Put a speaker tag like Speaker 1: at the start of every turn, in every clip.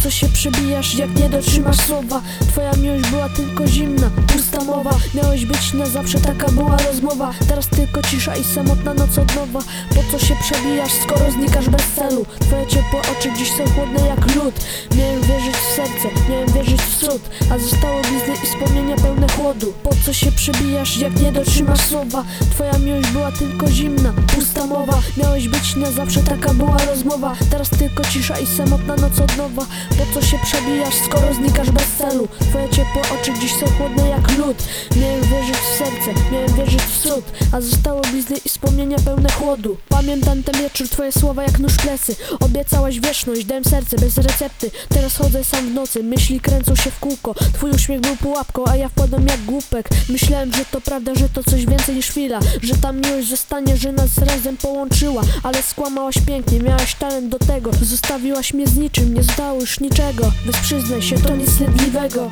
Speaker 1: co się przebijasz, jak nie dotrzymasz słowa? Twoja miłość była tylko zimna, pusta mowa. Miałeś być na zawsze, taka była rozmowa. Teraz tylko cisza i samotna noc od nowa. Po co się przebijasz, skoro znikasz bez celu? Twoje ciepłe oczy dziś są chłodne jak lód. Miałem wierzyć w serce, miałem wierzyć w cud, a zostało blizny i wspomnienia pełne chłodu. Po co się przebijasz, jak nie dotrzymasz słowa? Twoja miłość była tylko zimna, pusta mowa. Miałeś być na zawsze, taka była rozmowa. Teraz tylko cisza i samotna noc od nowa. Po co się przebijasz, skoro znikasz bez celu? Twoje ciepłe oczy dziś są chłodne jak lód. Miałem wierzyć w serce, miałem wierzyć w cud, a zostało blizny i wspomnienia pełne chłodu. Pamiętam ten wieczór, twoje słowa jak nóż w plecy. Obiecałaś wieczność, dałem serce bez recepty. Teraz chodzę sam w nocy, myśli kręcą się w kółko. Twój uśmiech był pułapką, a ja wpadłem jak głupek. Myślałem, że to prawda, że to coś więcej niż chwila, że ta miłość zostanie, że nas razem połączyła. Ale skłamałaś pięknie, miałaś talent do tego. Zostawiłaś mnie z niczym, nie zostało już niczego. Więc przyznaj się, to nic wstydliwego.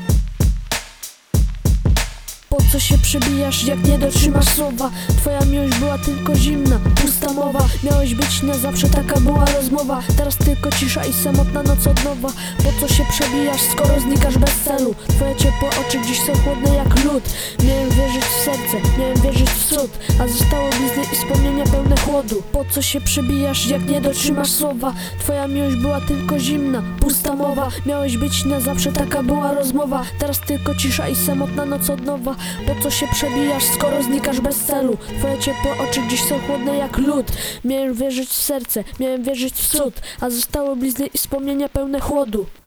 Speaker 1: Po co się przebijasz, jak nie dotrzymasz słowa? Twoja miłość była tylko zimna, pusta mowa. Miałeś być na zawsze, taka była rozmowa. Teraz tylko cisza i samotna noc od nowa. Po co się przebijasz, skoro znikasz bez celu? Twoje ciepłe oczy dziś są chłodne jak lód. Miałem wierzyć w serce, miałem wierzyć w cud, a zostało blizny i wspomnienia pełne chłodu. Po co się przebijasz, jak nie dotrzymasz słowa? Twoja miłość była tylko zimna, pusta mowa. Miałeś być na zawsze, taka była rozmowa. Teraz tylko cisza i samotna noc od nowa. Po co się przebijasz, skoro znikasz bez celu? Twoje ciepłe oczy dziś są chłodne jak lód. Miałem wierzyć w serce, miałem wierzyć w cud, a zostało blizny i wspomnienia pełne chłodu.